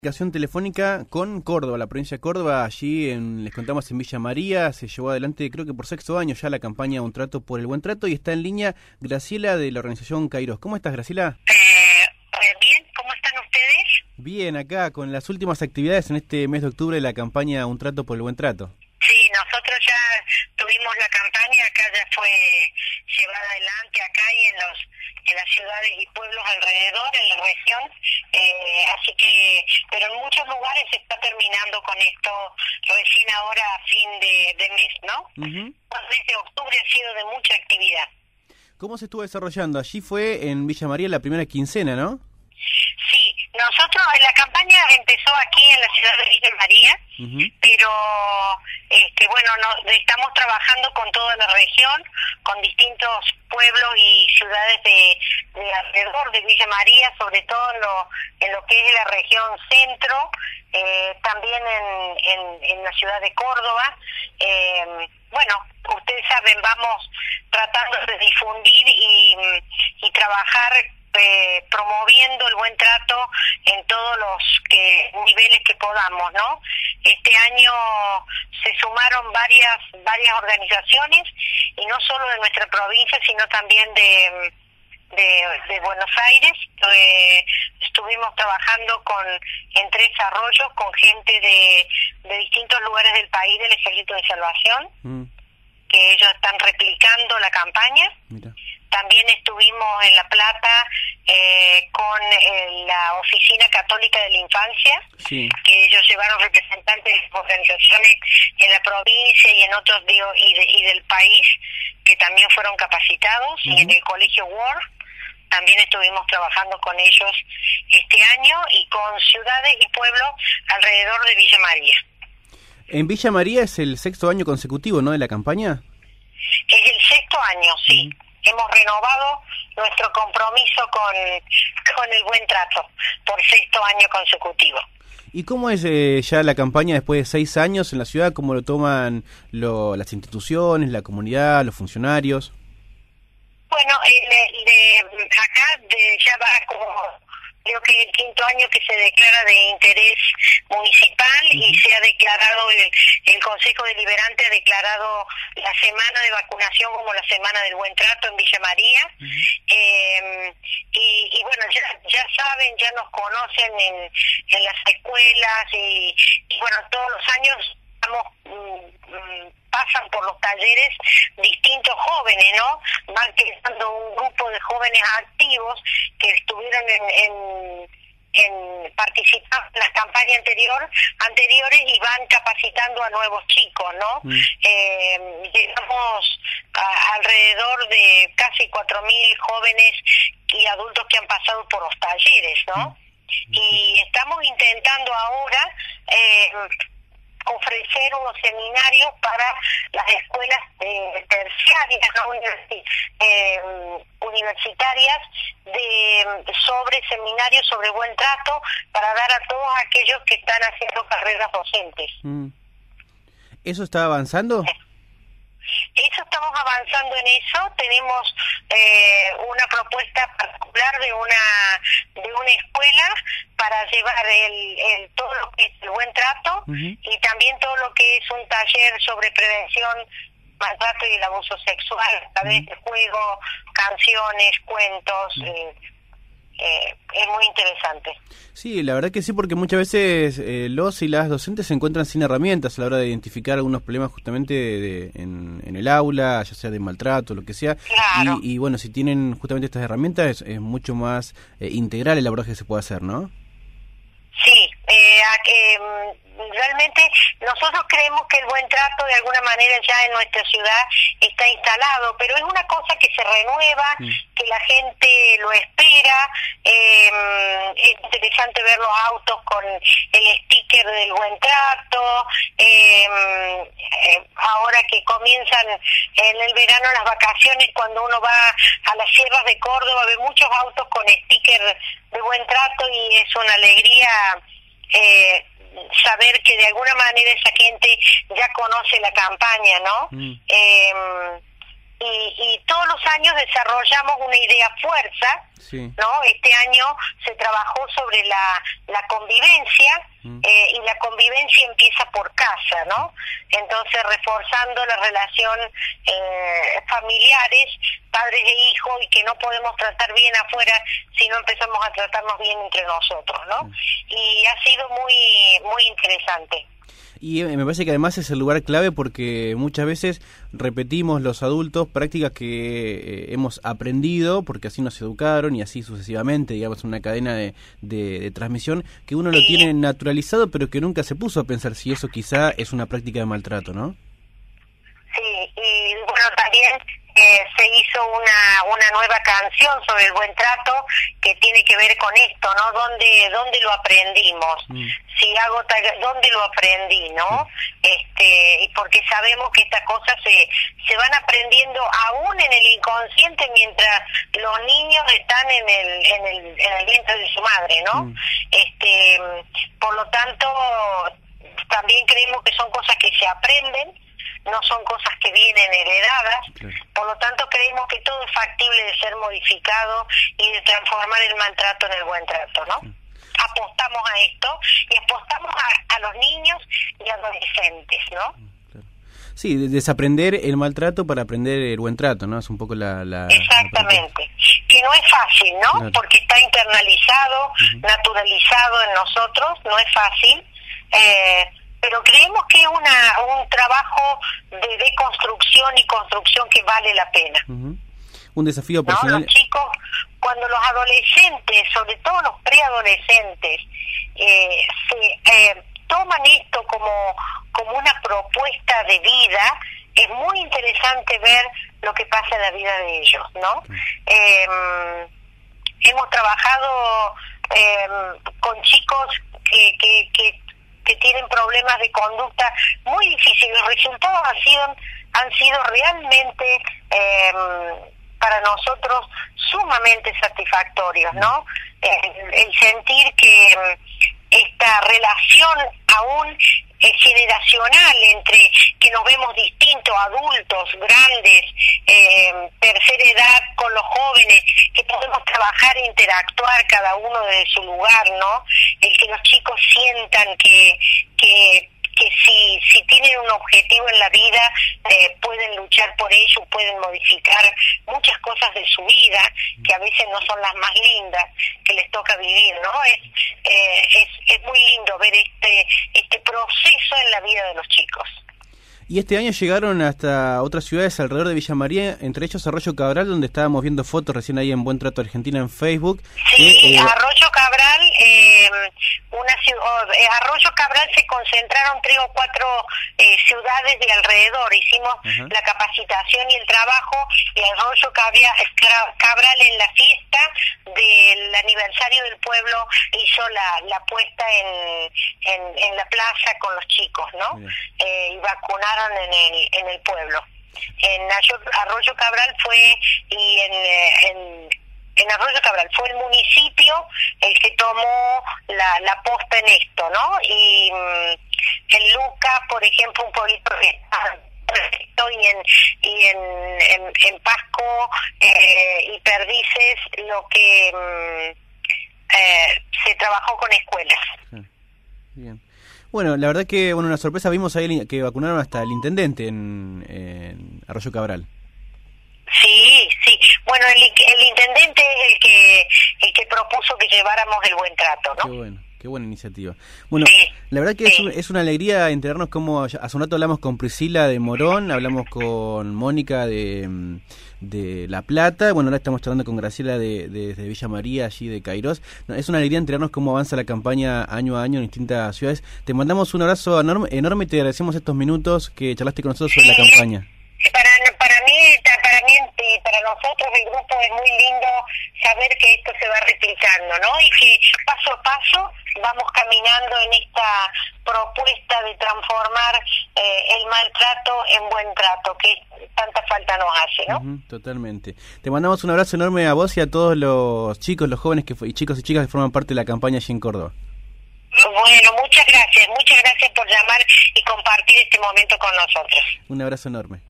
Comunicación telefónica con Córdoba, la provincia de Córdoba. Allí les contamos en Villa María se llevó adelante, creo que por sexto año ya, la campaña Un Trato por el Buen Trato, y está en línea Graciela de la organización Kairos. ¿Cómo estás, Graciela? Bien, ¿cómo están ustedes? Bien, acá con las últimas actividades en este mes de octubre de la campaña Un Trato por el Buen Trato. Sí, nosotros ya tuvimos la campaña, acá ya fue llevada adelante acá y en las ciudades y pueblos alrededor, en la región, así que, pero en muchos lugares se está terminando con esto recién ahora a fin de mes, ¿no? Desde octubre ha sido de mucha actividad. ¿Cómo se estuvo desarrollando? Allí fue en Villa María la primera quincena, ¿no? Sí, nosotros, la campaña empezó aquí en la ciudad de Villa María, pero bueno, estamos trabajando con toda la región, con distintos pueblos y ciudades de alrededor de Villa María, sobre todo en lo que es la región centro, también en la ciudad de Córdoba. Bueno, ustedes saben, vamos tratando de difundir y trabajar promoviendo el buen trato en todos los niveles que podamos, ¿no? Este año se sumaron varias organizaciones, y no solo de nuestra provincia, sino también de Buenos Aires. Estuvimos trabajando en Tres Arroyos con gente de distintos lugares del país, del Ejército de Salvación, que ellos están replicando la campaña. Mira. También estuvimos en La Plata con la Oficina Católica de la Infancia, sí, que ellos llevaron representantes de organizaciones en la provincia y en otros y del país, que también fueron capacitados, y en el Colegio Ward también estuvimos trabajando con ellos este año, y con ciudades y pueblos alrededor de Villa María. En Villa María es el sexto año consecutivo, ¿no?, de la campaña. Es el sexto año, sí. Hemos renovado nuestro compromiso con el buen trato por sexto año consecutivo. ¿Y cómo es ya la campaña después de 6 años en la ciudad? ¿Cómo lo toman las instituciones, la comunidad, los funcionarios? Bueno, acá ya va como, creo que el quinto año que se declara de interés municipal, y se ha declarado, el Consejo Deliberante ha declarado la semana de vacunación como la semana del buen trato en Villa María. Y bueno, ya saben, ya nos conocen en las escuelas, y bueno, todos los años pasan por los talleres distintos jóvenes, ¿no? Van creando un grupo de jóvenes activos que estuvieron en participar en las campañas anteriores, y van capacitando a nuevos chicos, ¿no? Llegamos alrededor de casi 4.000 jóvenes y adultos que han pasado por los talleres, ¿no? Y estamos intentando ahora ofrecer unos seminarios para las escuelas terciarias, universitarias, sobre seminarios sobre buen trato, para dar a todos aquellos que están haciendo carreras docentes. ¿Eso está avanzando? Eso, estamos avanzando en eso. Tenemos una propuesta particular de una escuela para llevar todo lo que es el buen trato, y también todo lo que es un taller sobre prevención, maltrato y el abuso sexual a través de juego, canciones, cuentos. Es muy interesante. Sí, la verdad que sí, porque muchas veces los y las docentes se encuentran sin herramientas a la hora de identificar algunos problemas justamente en el aula, ya sea de maltrato, lo que sea. Claro. Y bueno, si tienen justamente estas herramientas, es mucho más integral el abordaje que se puede hacer, ¿no? Sí, realmente nosotros creemos que el buen trato de alguna manera ya en nuestra ciudad está instalado, pero es una cosa que se renueva, que la gente lo espera. Es interesante ver los autos con el sticker del buen trato. Ahora que comienzan en el verano las vacaciones, cuando uno va a las sierras de Córdoba, ve muchos autos con sticker de buen trato, y es una alegría saber que de alguna manera esa gente ya conoce la campaña, ¿no? y todos los años desarrollamos una idea fuerza, sí. ¿no? Este año se trabajó sobre la convivencia, y la convivencia empieza por casa, ¿no? Entonces, reforzando la relación familiares, padres e hijos, y que no podemos tratar bien afuera si no empezamos a tratarnos bien entre nosotros, ¿no? Y ha sido muy interesante. Y me parece que además es el lugar clave porque muchas veces repetimos los adultos prácticas que hemos aprendido porque así nos educaron y así sucesivamente, digamos, una cadena de transmisión que uno lo tiene naturalizado pero que nunca se puso a pensar si eso quizá es una práctica de maltrato, ¿no? Sí, y bueno, también se hizo una nueva canción sobre el buen trato que tiene que ver con esto, ¿no? ¿Dónde lo aprendimos? Si hago ¿dónde lo aprendí, no? Y porque sabemos que estas cosas se van aprendiendo aún en el inconsciente mientras los niños están en el vientre de su madre, ¿no? Por lo tanto, también creemos que son cosas que se aprenden, no son cosas que vienen heredadas, por lo tanto creemos que todo es factible de ser modificado y de transformar el maltrato en el buen trato, ¿no? Apostamos a esto y apostamos a los niños y adolescentes, ¿no? Sí, desaprender el maltrato para aprender el buen trato, ¿no? Es un poco la Exactamente. Que no es fácil, ¿no? Claro. Porque está internalizado, naturalizado en nosotros, no es fácil, pero creemos que es un trabajo de deconstrucción y construcción que vale la pena. Un desafío personal. ¿No? Los chicos, cuando los adolescentes, sobre todo los preadolescentes, toman esto como una propuesta de vida, es muy interesante ver lo que pasa en la vida de ellos, ¿no? Hemos trabajado con chicos que tienen problemas de conducta muy difíciles. Los resultados han sido realmente para nosotros sumamente satisfactorios, ¿no? El sentir que esta relación aún generacional entre que nos vemos distintos, adultos, grandes, tercera edad con los jóvenes, que podemos trabajar e interactuar cada uno desde su lugar, ¿no? El que los chicos sientan que si tienen un objetivo en la vida, pueden luchar por ello, pueden modificar muchas cosas de su vida, que a veces no son las más lindas que les toca vivir, ¿no? Es muy lindo ver este proceso en la vida de los chicos. Y este año llegaron hasta otras ciudades alrededor de Villa María, entre ellos Arroyo Cabral, donde estábamos viendo fotos recién ahí en Buen Trato Argentina en Facebook. Sí, Arroyo Cabral, Arroyo Cabral se concentraron 3 o 4 ciudades de alrededor. Hicimos la capacitación y el trabajo, y Arroyo Cabral en la fiesta del aniversario del pueblo hizo la puesta en la plaza con los chicos, ¿no? Y vacunaron en el pueblo. En Arroyo Cabral fue, y en Arroyo Cabral fue el municipio el que tomó la posta en esto, ¿no? Y en Luca, por ejemplo, un pueblito que está y en Pasco y Perdices, lo que se trabajó con escuelas. Bien. Bueno, la verdad que una sorpresa, vimos ahí que vacunaron hasta el intendente en Arroyo Cabral. Sí. Bueno, el intendente es el que propuso que lleváramos el buen trato, ¿no? Qué buena iniciativa. Bueno, la verdad que es una alegría enterarnos cómo hace un rato hablamos con Priscila de Morón, hablamos con Mónica de La Plata, bueno, ahora estamos charlando con Graciela de Villa María, allí de Cairós. Es una alegría enterarnos cómo avanza la campaña año a año en distintas ciudades. Te mandamos un abrazo enorme y te agradecemos estos minutos que charlaste con nosotros sobre la campaña. Para mí y para nosotros el grupo es muy lindo saber que esto se va replicando, ¿no? Y que paso a paso vamos caminando en esta propuesta de transformar el maltrato en buen trato, que tanta falta nos hace, ¿no? Totalmente. Te mandamos un abrazo enorme a vos y a todos los chicos, los jóvenes y chicos y chicas que forman parte de la campaña allí en Córdoba. Bueno, muchas gracias por llamar y compartir este momento con nosotros. Un abrazo enorme.